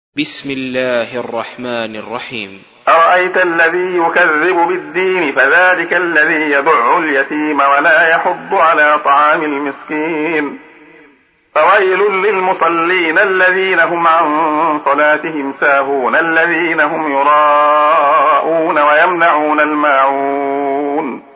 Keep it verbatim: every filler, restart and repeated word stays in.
بسم الله الرحمن الرحيم. أرأيت الذي يكذب بالدين فذلك الذي يدع اليتيم ولا يحض على طعام المسكين. فويل للمصلين الذين هم عن صلاتهم ساهون الذين هم يراءون ويمنعون الماعون.